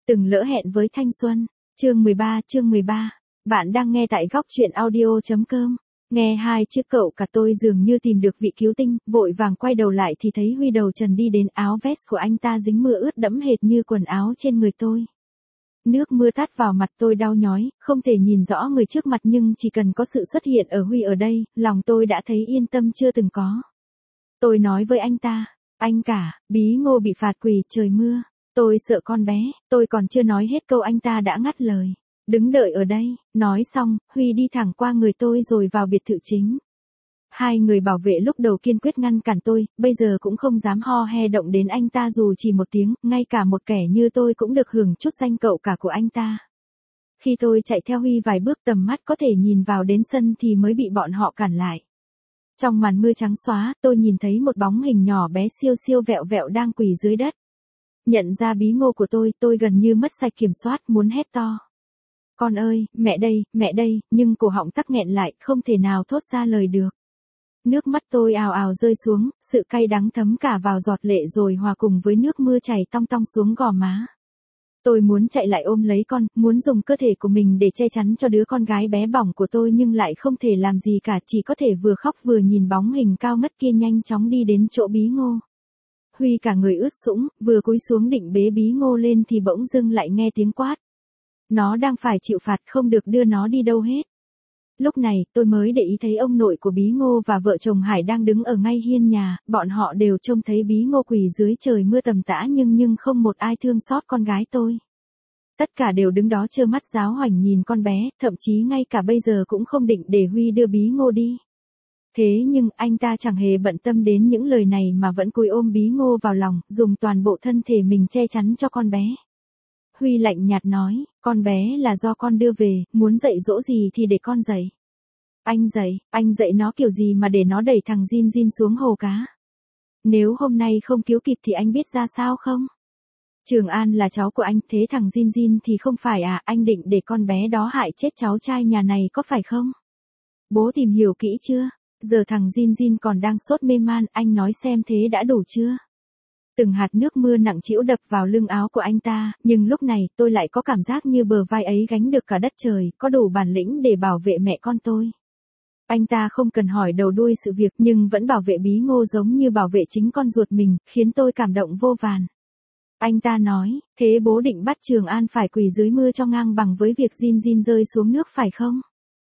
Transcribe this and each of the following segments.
Từng lỡ hẹn với thanh xuân. Chương 13. Bạn đang nghe tại góc truyện audio.com. Nghe hai chiếc cậu cả tôi dường như tìm được vị cứu tinh, vội vàng quay đầu lại thì thấy Huy đầu trần đi đến, áo vest của anh ta dính mưa ướt đẫm hệt như quần áo trên người tôi. Nước mưa tát vào mặt tôi đau nhói, không thể nhìn rõ người trước mặt nhưng chỉ cần có sự xuất hiện ở Huy ở đây, lòng tôi đã thấy yên tâm chưa từng có. Tôi nói với anh ta, anh cả, Bí Ngô bị phạt quỳ trời mưa. Tôi sợ con bé, tôi còn chưa nói hết câu anh ta đã ngắt lời. Đứng đợi ở đây, nói xong, Huy đi thẳng qua người tôi rồi vào biệt thự chính. Hai người bảo vệ lúc đầu kiên quyết ngăn cản tôi, bây giờ cũng không dám ho he động đến anh ta dù chỉ một tiếng, ngay cả một kẻ như tôi cũng được hưởng chút danh cậu cả của anh ta. Khi tôi chạy theo Huy vài bước tầm mắt có thể nhìn vào đến sân thì mới bị bọn họ cản lại. Trong màn mưa trắng xóa, tôi nhìn thấy một bóng hình nhỏ bé siêu siêu vẹo vẹo đang quỳ dưới đất. Nhận ra Bí Ngô của tôi gần như mất sạch kiểm soát muốn hét to. Con ơi, mẹ đây, nhưng cổ họng tắc nghẹn lại, không thể nào thốt ra lời được. Nước mắt tôi ào ào rơi xuống, sự cay đắng thấm cả vào giọt lệ rồi hòa cùng với nước mưa chảy tong tong xuống gò má. Tôi muốn chạy lại ôm lấy con, muốn dùng cơ thể của mình để che chắn cho đứa con gái bé bỏng của tôi nhưng lại không thể làm gì cả, chỉ có thể vừa khóc vừa nhìn bóng hình cao ngất kia nhanh chóng đi đến chỗ Bí Ngô. Huy cả người ướt sũng, vừa cúi xuống định bế Bí Ngô lên thì bỗng dưng lại nghe tiếng quát. Nó đang phải chịu phạt, không được đưa nó đi đâu hết. Lúc này, tôi mới để ý thấy ông nội của Bí Ngô và vợ chồng Hải đang đứng ở ngay hiên nhà, bọn họ đều trông thấy Bí Ngô quỳ dưới trời mưa tầm tã nhưng không một ai thương xót con gái tôi. Tất cả đều đứng đó trơ mắt giáo hoành nhìn con bé, thậm chí ngay cả bây giờ cũng không định để Huy đưa Bí Ngô đi. Thế nhưng anh ta chẳng hề bận tâm đến những lời này mà vẫn cúi ôm Bí Ngô vào lòng, dùng toàn bộ thân thể mình che chắn cho con bé. Huy lạnh nhạt nói, con bé là do con đưa về, muốn dạy dỗ gì thì để con dạy. Anh dạy nó kiểu gì mà để nó đẩy thằng Jin xuống hồ cá. Nếu hôm nay không cứu kịp thì anh biết ra sao không? Trường An là cháu của anh, thế thằng Jin thì không phải à, anh định để con bé đó hại chết cháu trai nhà này có phải không? Bố tìm hiểu kỹ chưa? Giờ thằng Jin còn đang sốt mê man, anh nói xem thế đã đủ chưa? Từng hạt nước mưa nặng trĩu đập vào lưng áo của anh ta, nhưng lúc này tôi lại có cảm giác như bờ vai ấy gánh được cả đất trời, có đủ bản lĩnh để bảo vệ mẹ con tôi. Anh ta không cần hỏi đầu đuôi sự việc nhưng vẫn bảo vệ Bí Ngô giống như bảo vệ chính con ruột mình, khiến tôi cảm động vô vàn. Anh ta nói, thế bố định bắt Trường An phải quỳ dưới mưa cho ngang bằng với việc Jin rơi xuống nước phải không?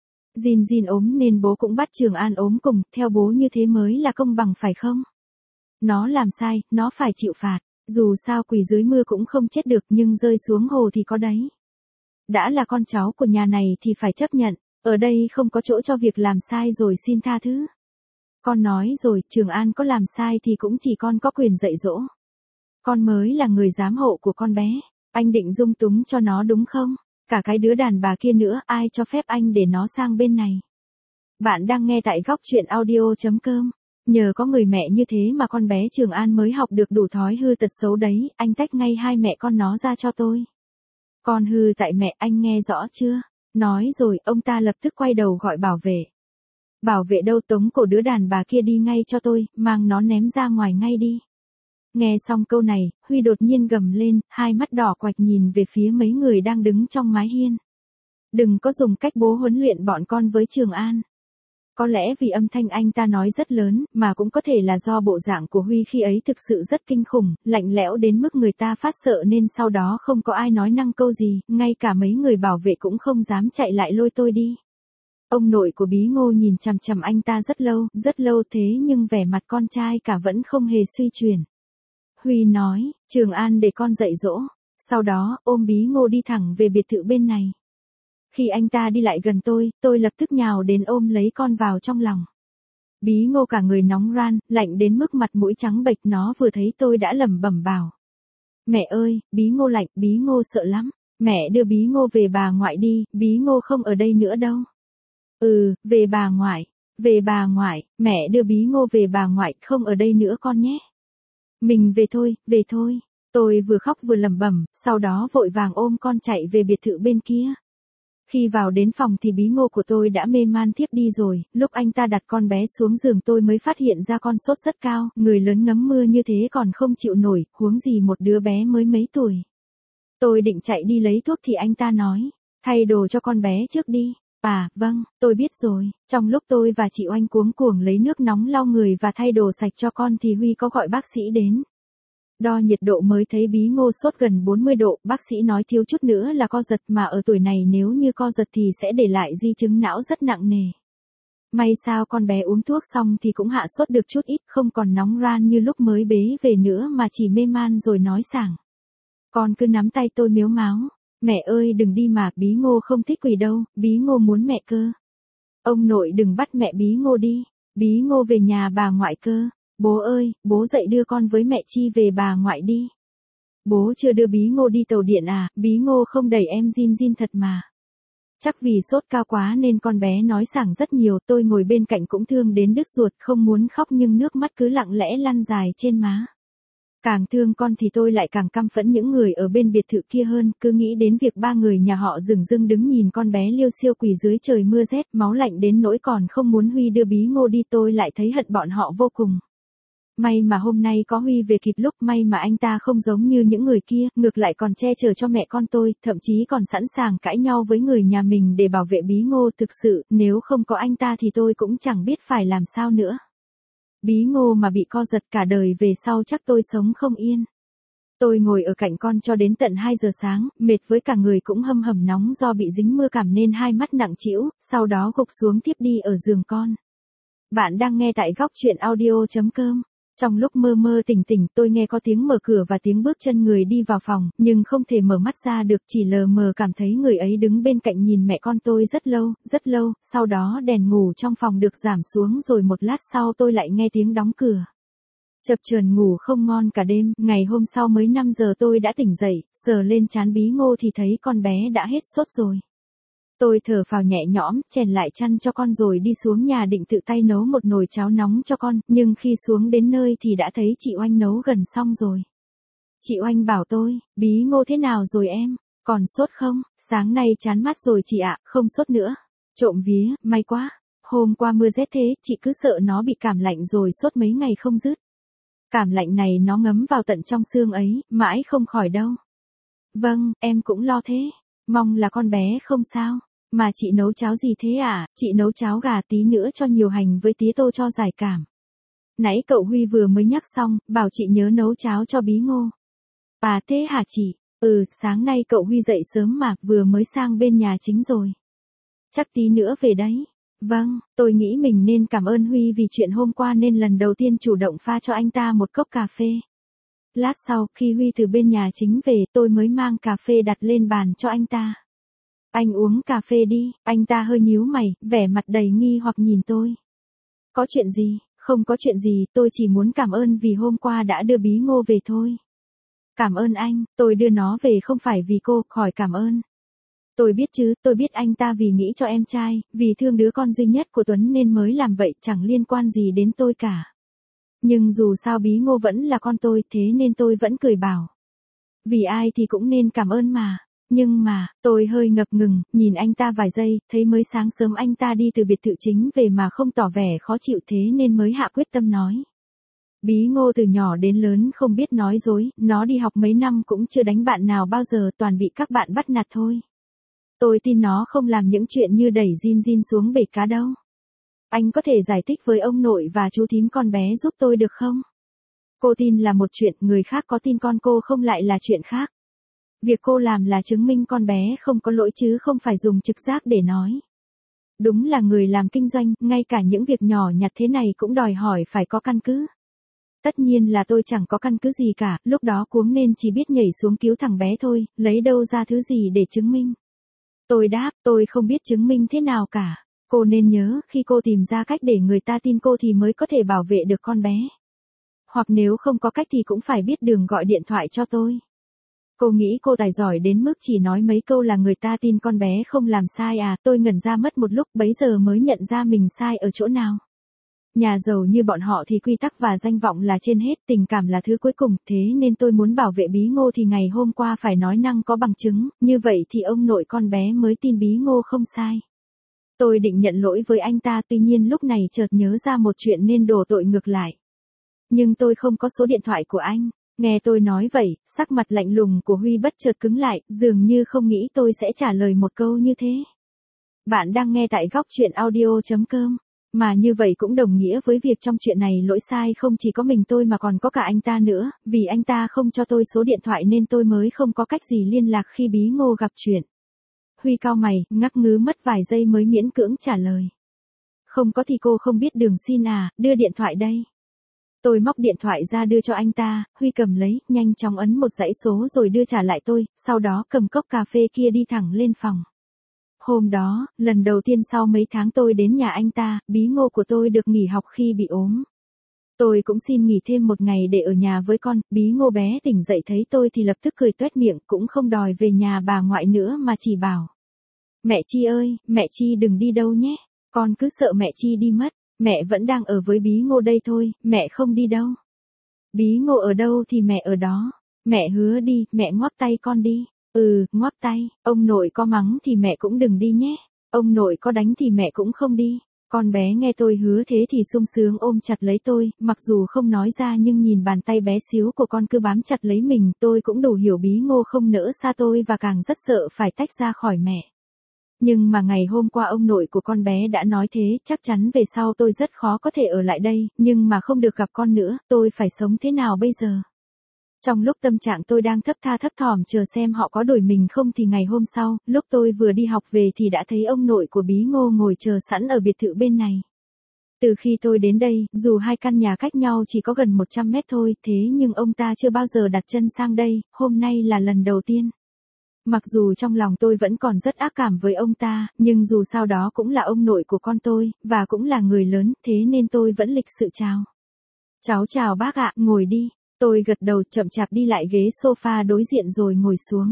Jin ốm nên bố cũng bắt Trường An ốm cùng, theo bố như thế mới là công bằng phải không? Nó làm sai, nó phải chịu phạt, dù sao quỳ dưới mưa cũng không chết được nhưng rơi xuống hồ thì có đấy. Đã là con cháu của nhà này thì phải chấp nhận, ở đây không có chỗ cho việc làm sai rồi xin tha thứ. Con nói rồi, Trường An có làm sai thì cũng chỉ con có quyền dạy dỗ. Con mới là người giám hộ của con bé, anh định dung túng cho nó đúng không? Cả cái đứa đàn bà kia nữa, ai cho phép anh để nó sang bên này? Bạn đang nghe tại góc truyện audio.com. Nhờ có người mẹ như thế mà con bé Trường An mới học được đủ thói hư tật xấu đấy, anh tách ngay hai mẹ con nó ra cho tôi. Con hư tại mẹ, anh nghe rõ chưa? Nói rồi, ông ta lập tức quay đầu gọi bảo vệ. Bảo vệ đâu, tống cổ đứa đàn bà kia đi ngay cho tôi, mang nó ném ra ngoài ngay đi. Nghe xong câu này, Huy đột nhiên gầm lên, hai mắt đỏ quạch nhìn về phía mấy người đang đứng trong mái hiên. Đừng có dùng cách bố huấn luyện bọn con với Trường An. Có lẽ vì âm thanh anh ta nói rất lớn, mà cũng có thể là do bộ dạng của Huy khi ấy thực sự rất kinh khủng, lạnh lẽo đến mức người ta phát sợ nên sau đó không có ai nói năng câu gì, ngay cả mấy người bảo vệ cũng không dám chạy lại lôi tôi đi. Ông nội của Bí Ngô nhìn chằm chằm anh ta rất lâu thế nhưng vẻ mặt con trai cả vẫn không hề suy chuyển. Huy nói, Trường An để con dạy dỗ, sau đó ôm Bí Ngô đi thẳng về biệt thự bên này. Khi anh ta đi lại gần tôi lập tức nhào đến ôm lấy con vào trong lòng. Bí Ngô cả người nóng ran, lạnh đến mức mặt mũi trắng bệch, nó vừa thấy tôi đã lẩm bẩm bảo. Mẹ ơi, Bí Ngô lạnh, Bí Ngô sợ lắm, mẹ đưa Bí Ngô về bà ngoại đi, Bí Ngô không ở đây nữa đâu. Về bà ngoại, mẹ đưa Bí Ngô về bà ngoại, không ở đây nữa con nhé. Mình về thôi, tôi vừa khóc vừa lẩm bẩm, sau đó vội vàng ôm con chạy về biệt thự bên kia. Khi vào đến phòng thì Bí Ngô của tôi đã mê man thiếp đi rồi, lúc anh ta đặt con bé xuống giường tôi mới phát hiện ra con sốt rất cao, người lớn ngấm mưa như thế còn không chịu nổi, huống gì một đứa bé mới mấy tuổi. Tôi định chạy đi lấy thuốc thì anh ta nói, thay đồ cho con bé trước đi. À, vâng, tôi biết rồi. Trong lúc tôi và chị Oanh cuống cuồng lấy nước nóng lau người và thay đồ sạch cho con thì Huy có gọi bác sĩ đến. Đo nhiệt độ mới thấy bí ngô sốt gần 40 độ, bác sĩ nói thiếu chút nữa là co giật, mà ở tuổi này nếu như co giật thì sẽ để lại di chứng não rất nặng nề. May sao con bé uống thuốc xong thì cũng hạ sốt được chút ít, không còn nóng ran như lúc mới bế về nữa mà chỉ mê man rồi nói sảng. Con cứ nắm tay tôi mếu máo. Mẹ ơi đừng đi mà, bí ngô không thích quỳ đâu, bí ngô muốn mẹ cơ. Ông nội đừng bắt mẹ bí ngô đi, bí ngô về nhà bà ngoại cơ. Bố ơi, bố dậy đưa con với mẹ Chi về bà ngoại đi. Bố chưa đưa bí ngô đi tàu điện à, bí ngô không đẩy em Jin Jin thật mà. Chắc vì sốt cao quá nên con bé nói sảng rất nhiều, tôi ngồi bên cạnh cũng thương đến đứt ruột, không muốn khóc nhưng nước mắt cứ lặng lẽ lăn dài trên má. Càng thương con thì tôi lại càng căm phẫn những người ở bên biệt thự kia hơn, cứ nghĩ đến việc ba người nhà họ dửng dưng đứng nhìn con bé liêu xiêu quỳ dưới trời mưa rét, máu lạnh đến nỗi còn không muốn Huy đưa bí ngô đi, tôi lại thấy hận bọn họ vô cùng. May mà hôm nay có Huy về kịp lúc, may mà anh ta không giống như những người kia, ngược lại còn che chở cho mẹ con tôi, thậm chí còn sẵn sàng cãi nhau với người nhà mình để bảo vệ bí ngô. Thực sự, nếu không có anh ta thì tôi cũng chẳng biết phải làm sao nữa. Bí ngô mà bị co giật cả đời về sau chắc tôi sống không yên. Tôi ngồi ở cạnh con cho đến tận 2 giờ sáng, mệt với cả người cũng hâm hầm nóng do bị dính mưa cảm nên hai mắt nặng trĩu, sau đó gục xuống tiếp đi ở giường con. Bạn đang nghe tại góc truyện audio.com. Trong lúc mơ mơ tỉnh tỉnh tôi nghe có tiếng mở cửa và tiếng bước chân người đi vào phòng, nhưng không thể mở mắt ra được, chỉ lờ mờ cảm thấy người ấy đứng bên cạnh nhìn mẹ con tôi rất lâu, sau đó đèn ngủ trong phòng được giảm xuống rồi một lát sau tôi lại nghe tiếng đóng cửa. Chập chờn ngủ không ngon cả đêm, ngày hôm sau mới 5 giờ tôi đã tỉnh dậy, sờ lên trán bí ngô thì thấy con bé đã hết sốt rồi. Tôi thở phào nhẹ nhõm, chèn lại chăn cho con rồi đi xuống nhà định tự tay nấu một nồi cháo nóng cho con, nhưng khi xuống đến nơi thì đã thấy chị Oanh nấu gần xong rồi. Chị Oanh bảo tôi, bí ngô thế nào rồi em, còn sốt không? Sáng nay chán mát rồi chị ạ, không sốt nữa. Trộm vía, may quá. Hôm qua mưa rét thế, chị cứ sợ nó bị cảm lạnh rồi sốt mấy ngày không dứt. Cảm lạnh này nó ngấm vào tận trong xương ấy, mãi không khỏi đâu. Vâng, em cũng lo thế. Mong là con bé không sao. Mà chị nấu cháo gì thế à? Chị nấu cháo gà, tí nữa cho nhiều hành với tía tô cho giải cảm. Nãy cậu Huy vừa mới nhắc xong, bảo chị nhớ nấu cháo cho bí ngô. À thế hả chị? Sáng nay cậu Huy dậy sớm mà, vừa mới sang bên nhà chính rồi. Chắc tí nữa về đấy. Vâng, tôi nghĩ mình nên cảm ơn Huy vì chuyện hôm qua nên lần đầu tiên chủ động pha cho anh ta một cốc cà phê. Lát sau, khi Huy từ bên nhà chính về, tôi mới mang cà phê đặt lên bàn cho anh ta. Anh uống cà phê đi, anh ta hơi nhíu mày, vẻ mặt đầy nghi hoặc nhìn tôi. Có chuyện gì? Không có chuyện gì, tôi chỉ muốn cảm ơn vì hôm qua đã đưa bí ngô về thôi. Cảm ơn anh, tôi đưa nó về không phải vì cô, khỏi cảm ơn. Tôi biết chứ, tôi biết anh ta vì nghĩ cho em trai, vì thương đứa con duy nhất của Tuấn nên mới làm vậy, chẳng liên quan gì đến tôi cả. Nhưng dù sao bí ngô vẫn là con tôi, thế nên tôi vẫn cười bảo. Vì ai thì cũng nên cảm ơn mà. Nhưng mà, tôi hơi ngập ngừng, nhìn anh ta vài giây, thấy mới sáng sớm anh ta đi từ biệt thự chính về mà không tỏ vẻ khó chịu thế nên mới hạ quyết tâm nói. Bí ngô từ nhỏ đến lớn không biết nói dối, nó đi học mấy năm cũng chưa đánh bạn nào bao giờ, toàn bị các bạn bắt nạt thôi. Tôi tin nó không làm những chuyện như đẩy Jin Jin xuống bể cá đâu. Anh có thể giải thích với ông nội và chú thím con bé giúp tôi được không? Cô tin là một chuyện, người khác có tin con cô không lại là chuyện khác. Việc cô làm là chứng minh con bé không có lỗi chứ không phải dùng trực giác để nói. Đúng là người làm kinh doanh, ngay cả những việc nhỏ nhặt thế này cũng đòi hỏi phải có căn cứ. Tất nhiên là tôi chẳng có căn cứ gì cả, lúc đó cuống nên chỉ biết nhảy xuống cứu thằng bé thôi, lấy đâu ra thứ gì để chứng minh. Tôi đáp, tôi không biết chứng minh thế nào cả. Cô nên nhớ, khi cô tìm ra cách để người ta tin cô thì mới có thể bảo vệ được con bé. Hoặc nếu không có cách thì cũng phải biết đường gọi điện thoại cho tôi. Cô nghĩ cô tài giỏi đến mức chỉ nói mấy câu là người ta tin con bé không làm sai à? Tôi ngẩn ra mất một lúc, bấy giờ mới nhận ra mình sai ở chỗ nào. Nhà giàu như bọn họ thì quy tắc và danh vọng là trên hết, tình cảm là thứ cuối cùng, thế nên tôi muốn bảo vệ bí ngô thì ngày hôm qua phải nói năng có bằng chứng, như vậy thì ông nội con bé mới tin bí ngô không sai. Tôi định nhận lỗi với anh ta, tuy nhiên lúc này chợt nhớ ra một chuyện nên đổ tội ngược lại. Nhưng tôi không có số điện thoại của anh. Nghe tôi nói vậy, sắc mặt lạnh lùng của Huy bất chợt cứng lại, dường như không nghĩ tôi sẽ trả lời một câu như thế. Bạn đang nghe tại góc chuyện audio.com. Mà như vậy cũng đồng nghĩa với việc trong chuyện này lỗi sai không chỉ có mình tôi mà còn có cả anh ta nữa, vì anh ta không cho tôi số điện thoại nên tôi mới không có cách gì liên lạc khi Bí Ngô gặp chuyện. Huy cau mày, ngắc ngứ mất vài giây mới miễn cưỡng trả lời. Không có thì cô không biết đường xin à, đưa điện thoại đây. Tôi móc điện thoại ra đưa cho anh ta, Huy cầm lấy, nhanh chóng ấn một dãy số rồi đưa trả lại tôi, sau đó cầm cốc cà phê kia đi thẳng lên phòng. Hôm đó, lần đầu tiên sau mấy tháng tôi đến nhà anh ta, Bí Ngô của tôi được nghỉ học khi bị ốm. Tôi cũng xin nghỉ thêm một ngày để ở nhà với con, Bí Ngô bé tỉnh dậy thấy tôi thì lập tức cười toét miệng, cũng không đòi về nhà bà ngoại nữa mà chỉ bảo. Mẹ Chi ơi, mẹ Chi đừng đi đâu nhé, con cứ sợ mẹ Chi đi mất, mẹ vẫn đang ở với Bí Ngô đây thôi, mẹ không đi đâu. Bí Ngô ở đâu thì mẹ ở đó, mẹ hứa đi, mẹ ngoắc tay con đi. Ngoắc tay, ông nội có mắng thì mẹ cũng đừng đi nhé, ông nội có đánh thì mẹ cũng không đi. Con bé nghe tôi hứa thế thì sung sướng ôm chặt lấy tôi, mặc dù không nói ra nhưng nhìn bàn tay bé xíu của con cứ bám chặt lấy mình, tôi cũng đủ hiểu Bí Ngô không nỡ xa tôi và càng rất sợ phải tách ra khỏi mẹ. Nhưng mà ngày hôm qua ông nội của con bé đã nói thế, chắc chắn về sau tôi rất khó có thể ở lại đây, nhưng mà không được gặp con nữa, tôi phải sống thế nào bây giờ? Trong lúc tâm trạng tôi đang thấp tha thấp thỏm chờ xem họ có đuổi mình không thì ngày hôm sau, lúc tôi vừa đi học về thì đã thấy ông nội của Bí Ngô ngồi chờ sẵn ở biệt thự bên này. Từ khi tôi đến đây, dù hai căn nhà cách nhau chỉ có gần 100 mét thôi, thế nhưng ông ta chưa bao giờ đặt chân sang đây, hôm nay là lần đầu tiên. Mặc dù trong lòng tôi vẫn còn rất ác cảm với ông ta, nhưng dù sao đó cũng là ông nội của con tôi, và cũng là người lớn, thế nên tôi vẫn lịch sự chào. Cháu chào bác ạ, ngồi đi. Tôi gật đầu chậm chạp đi lại ghế sofa đối diện rồi ngồi xuống.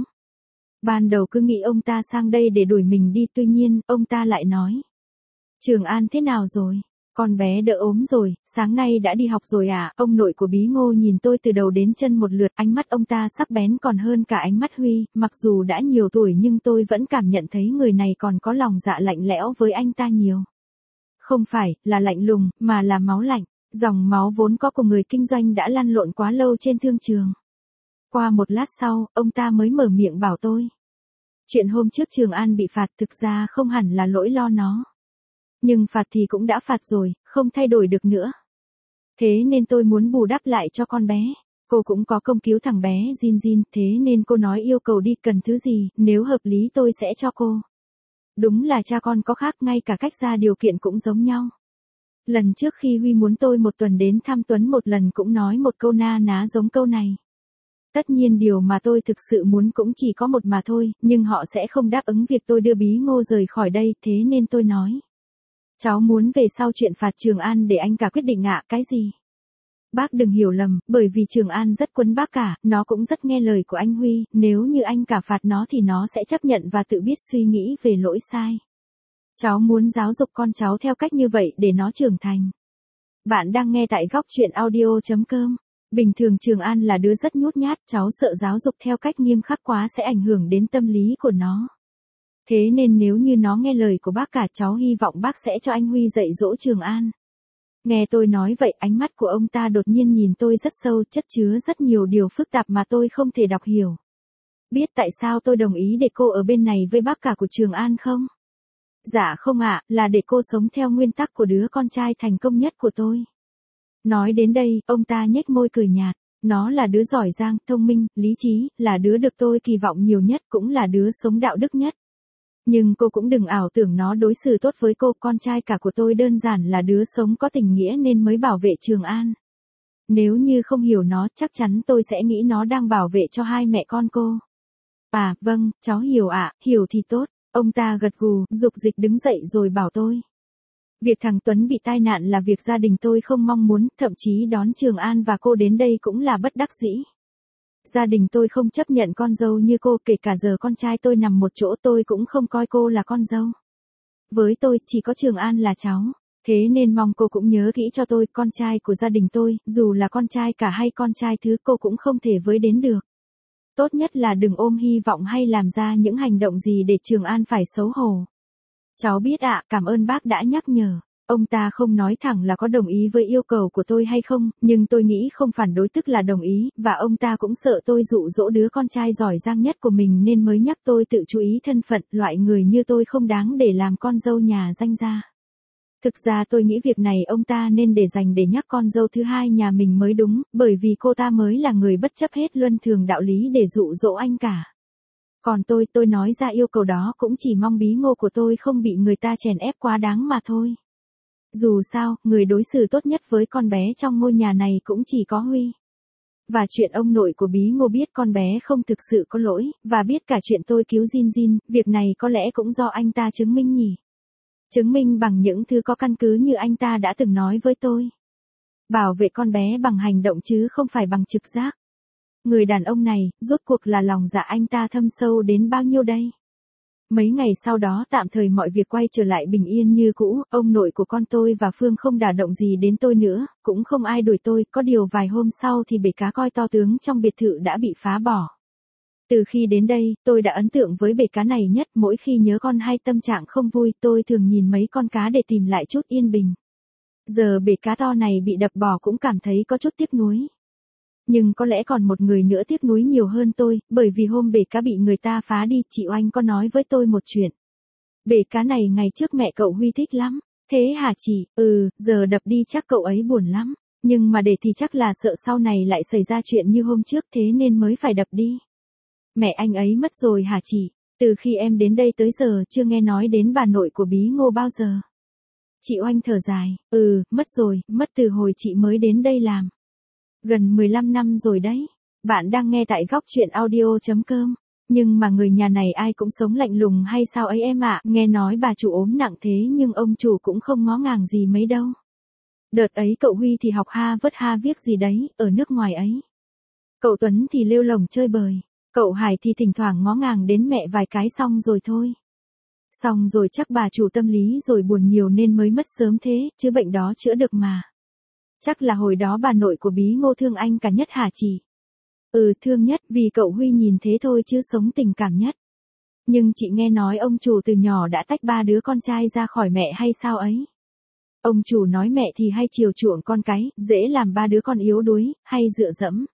Ban đầu cứ nghĩ ông ta sang đây để đuổi mình đi, tuy nhiên, ông ta lại nói. Trường An thế nào rồi? Con bé đỡ ốm rồi, sáng nay đã đi học rồi à? Ông nội của Bí Ngô nhìn tôi từ đầu đến chân một lượt, ánh mắt ông ta sắc bén còn hơn cả ánh mắt Huy, mặc dù đã nhiều tuổi nhưng tôi vẫn cảm nhận thấy người này còn có lòng dạ lạnh lẽo với anh ta nhiều. Không phải là lạnh lùng, mà là máu lạnh. Dòng máu vốn có của người kinh doanh đã lăn lộn quá lâu trên thương trường. Qua một lát sau, ông ta mới mở miệng bảo tôi. Chuyện hôm trước Trường An bị phạt thực ra không hẳn là lỗi lo nó. Nhưng phạt thì cũng đã phạt rồi, không thay đổi được nữa. Thế nên tôi muốn bù đắp lại cho con bé. Cô cũng có công cứu thằng bé Jin Jin, thế nên cô nói yêu cầu đi cần thứ gì, nếu hợp lý tôi sẽ cho cô. Đúng là cha con có khác, ngay cả cách ra điều kiện cũng giống nhau. Lần trước khi Huy muốn tôi một tuần đến thăm Tuấn một lần cũng nói một câu na ná giống câu này. Tất nhiên điều mà tôi thực sự muốn cũng chỉ có một mà thôi, nhưng họ sẽ không đáp ứng việc tôi đưa Bí Ngô rời khỏi đây, thế nên tôi nói. Cháu muốn về sau chuyện phạt Trường An để anh cả quyết định ạ, cái gì? Bác đừng hiểu lầm, bởi vì Trường An rất quấn bác cả, nó cũng rất nghe lời của anh Huy, nếu như anh cả phạt nó thì nó sẽ chấp nhận và tự biết suy nghĩ về lỗi sai. Cháu muốn giáo dục con cháu theo cách như vậy để nó trưởng thành. Bạn đang nghe tại góc chuyện audio.com. Bình thường Trường An là đứa rất nhút nhát, cháu sợ giáo dục theo cách nghiêm khắc quá sẽ ảnh hưởng đến tâm lý của nó. Thế nên nếu như nó nghe lời của bác cả, cháu hy vọng bác sẽ cho anh Huy dạy dỗ Trường An. Nghe tôi nói vậy, ánh mắt của ông ta đột nhiên nhìn tôi rất sâu, chất chứa rất nhiều điều phức tạp mà tôi không thể đọc hiểu. Biết tại sao tôi đồng ý để cô ở bên này với bác cả của Trường An không? Dạ không ạ, là để cô sống theo nguyên tắc của đứa con trai thành công nhất của tôi. Nói đến đây, ông ta nhếch môi cười nhạt. Nó là đứa giỏi giang, thông minh, lý trí, là đứa được tôi kỳ vọng nhiều nhất, cũng là đứa sống đạo đức nhất. Nhưng cô cũng đừng ảo tưởng nó đối xử tốt với cô, con trai cả của tôi đơn giản là đứa sống có tình nghĩa nên mới bảo vệ Trường An. Nếu như không hiểu nó, chắc chắn tôi sẽ nghĩ nó đang bảo vệ cho hai mẹ con cô. À, vâng, cháu hiểu ạ, hiểu thì tốt. Ông ta gật gù, dục dịch đứng dậy rồi bảo tôi. Việc thằng Tuấn bị tai nạn là việc gia đình tôi không mong muốn, thậm chí đón Trường An và cô đến đây cũng là bất đắc dĩ. Gia đình tôi không chấp nhận con dâu như cô, kể cả giờ con trai tôi nằm một chỗ tôi cũng không coi cô là con dâu. Với tôi, chỉ có Trường An là cháu. Thế nên mong cô cũng nhớ kỹ cho tôi, con trai của gia đình tôi, dù là con trai cả hay con trai thứ, cô cũng không thể với đến được. Tốt nhất là đừng ôm hy vọng hay làm ra những hành động gì để Trường An phải xấu hổ. Cháu biết ạ, cảm ơn bác đã nhắc nhở. Ông ta không nói thẳng là có đồng ý với yêu cầu của tôi hay không, nhưng tôi nghĩ không phản đối tức là đồng ý, và ông ta cũng sợ tôi dụ dỗ đứa con trai giỏi giang nhất của mình nên mới nhắc tôi tự chú ý thân phận, loại người như tôi không đáng để làm con dâu nhà danh gia. Thực ra tôi nghĩ việc này ông ta nên để dành để nhắc con dâu thứ hai nhà mình mới đúng, bởi vì cô ta mới là người bất chấp hết luân thường đạo lý để dụ dỗ anh cả. Còn tôi nói ra yêu cầu đó cũng chỉ mong bí ngô của tôi không bị người ta chèn ép quá đáng mà thôi. Dù sao, người đối xử tốt nhất với con bé trong ngôi nhà này cũng chỉ có Huy. Và chuyện ông nội của bí ngô biết con bé không thực sự có lỗi, và biết cả chuyện tôi cứu Jin Jin, việc này có lẽ cũng do anh ta chứng minh nhỉ. Chứng minh bằng những thứ có căn cứ như anh ta đã từng nói với tôi. Bảo vệ con bé bằng hành động chứ không phải bằng trực giác. Người đàn ông này, rốt cuộc là lòng dạ anh ta thâm sâu đến bao nhiêu đây? Mấy ngày sau đó tạm thời mọi việc quay trở lại bình yên như cũ, ông nội của con tôi và Phương không đả động gì đến tôi nữa, cũng không ai đuổi tôi, có điều vài hôm sau thì bể cá coi to tướng trong biệt thự đã bị phá bỏ. Từ khi đến đây, tôi đã ấn tượng với bể cá này nhất, mỗi khi nhớ con hay tâm trạng không vui, tôi thường nhìn mấy con cá để tìm lại chút yên bình. Giờ bể cá to này bị đập bỏ cũng cảm thấy có chút tiếc nuối. Nhưng có lẽ còn một người nữa tiếc nuối nhiều hơn tôi, bởi vì hôm bể cá bị người ta phá đi, chị Oanh có nói với tôi một chuyện. Bể cá này ngày trước mẹ cậu Huy thích lắm. Thế hả chị? Giờ đập đi chắc cậu ấy buồn lắm. Nhưng mà để thì chắc là sợ sau này lại xảy ra chuyện như hôm trước thế nên mới phải đập đi. Mẹ anh ấy mất rồi hả chị? Từ khi em đến đây tới giờ chưa nghe nói đến bà nội của bí ngô bao giờ. Chị Oanh thở dài, mất rồi, mất từ hồi chị mới đến đây làm. Gần 15 năm rồi đấy. Bạn đang nghe tại góc truyện audio.com. Nhưng mà người nhà này ai cũng sống lạnh lùng hay sao ấy em ạ? Nghe nói bà chủ ốm nặng thế nhưng ông chủ cũng không ngó ngàng gì mấy đâu. Đợt ấy cậu Huy thì học ha vớt ha viết gì đấy, ở nước ngoài ấy. Cậu Tuấn thì lêu lồng chơi bời. Cậu Hải thì thỉnh thoảng ngó ngàng đến mẹ vài cái xong rồi thôi. Xong rồi chắc bà chủ tâm lý rồi buồn nhiều nên mới mất sớm thế, chứ bệnh đó chữa được mà. Chắc là hồi đó bà nội của bí ngô thương anh cả nhất hả chị? Thương nhất vì cậu Huy nhìn thế thôi chứ sống tình cảm nhất. Nhưng chị nghe nói ông chủ từ nhỏ đã tách ba đứa con trai ra khỏi mẹ hay sao ấy? Ông chủ nói mẹ thì hay chiều chuộng con cái, dễ làm ba đứa con yếu đuối, hay dựa dẫm.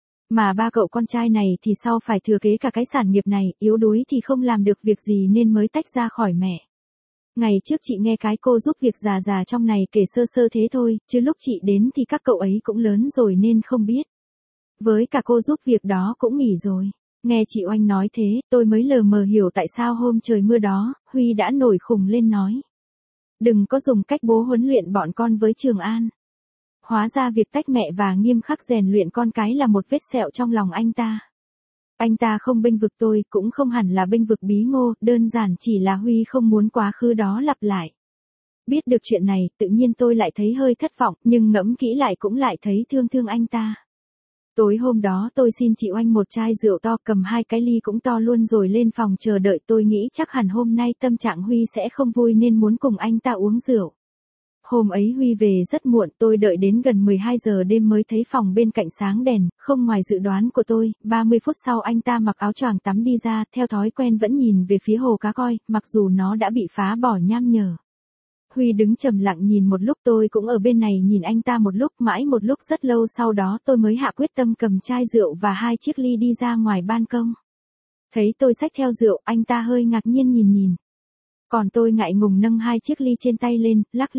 Mà ba cậu con trai này thì sau phải thừa kế cả cái sản nghiệp này, yếu đuối thì không làm được việc gì nên mới tách ra khỏi mẹ. Ngày trước chị nghe cái cô giúp việc già trong này kể sơ sơ thế thôi, chứ lúc chị đến thì các cậu ấy cũng lớn rồi nên không biết. Với cả cô giúp việc đó cũng nghỉ rồi. Nghe chị Oanh nói thế, tôi mới lờ mờ hiểu tại sao hôm trời mưa đó, Huy đã nổi khùng lên nói. Đừng có dùng cách bố huấn luyện bọn con với Trường An. Hóa ra việc tách mẹ và nghiêm khắc rèn luyện con cái là một vết sẹo trong lòng anh ta. Anh ta không bênh vực tôi, cũng không hẳn là bênh vực bí ngô, đơn giản chỉ là Huy không muốn quá khứ đó lặp lại. Biết được chuyện này, tự nhiên tôi lại thấy hơi thất vọng, nhưng ngẫm kỹ lại cũng lại thấy thương anh ta. Tối hôm đó tôi xin chị Oanh một chai rượu to, cầm 2 cái ly cũng to luôn rồi lên phòng chờ đợi, tôi nghĩ chắc hẳn hôm nay tâm trạng Huy sẽ không vui nên muốn cùng anh ta uống rượu. Hôm ấy Huy về rất muộn, tôi đợi đến gần 12 giờ đêm mới thấy phòng bên cạnh sáng đèn, không ngoài dự đoán của tôi, 30 phút sau anh ta mặc áo choàng tắm đi ra, theo thói quen vẫn nhìn về phía hồ cá coi, mặc dù nó đã bị phá bỏ nham nhở. Huy đứng trầm lặng nhìn một lúc, tôi cũng ở bên này nhìn anh ta một lúc, mãi một lúc rất lâu sau đó tôi mới hạ quyết tâm cầm chai rượu và 2 chiếc ly đi ra ngoài ban công. Thấy tôi xách theo rượu, anh ta hơi ngạc nhiên nhìn. Còn tôi ngại ngùng nâng 2 chiếc ly trên tay lên, lắc.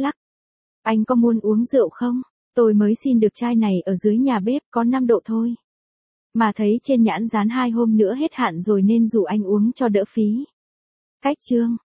Anh có muốn uống rượu không? Tôi mới xin được chai này ở dưới nhà bếp, có 5 độ thôi. Mà thấy trên nhãn dán 2 hôm nữa hết hạn rồi nên rủ anh uống cho đỡ phí. Cách chương.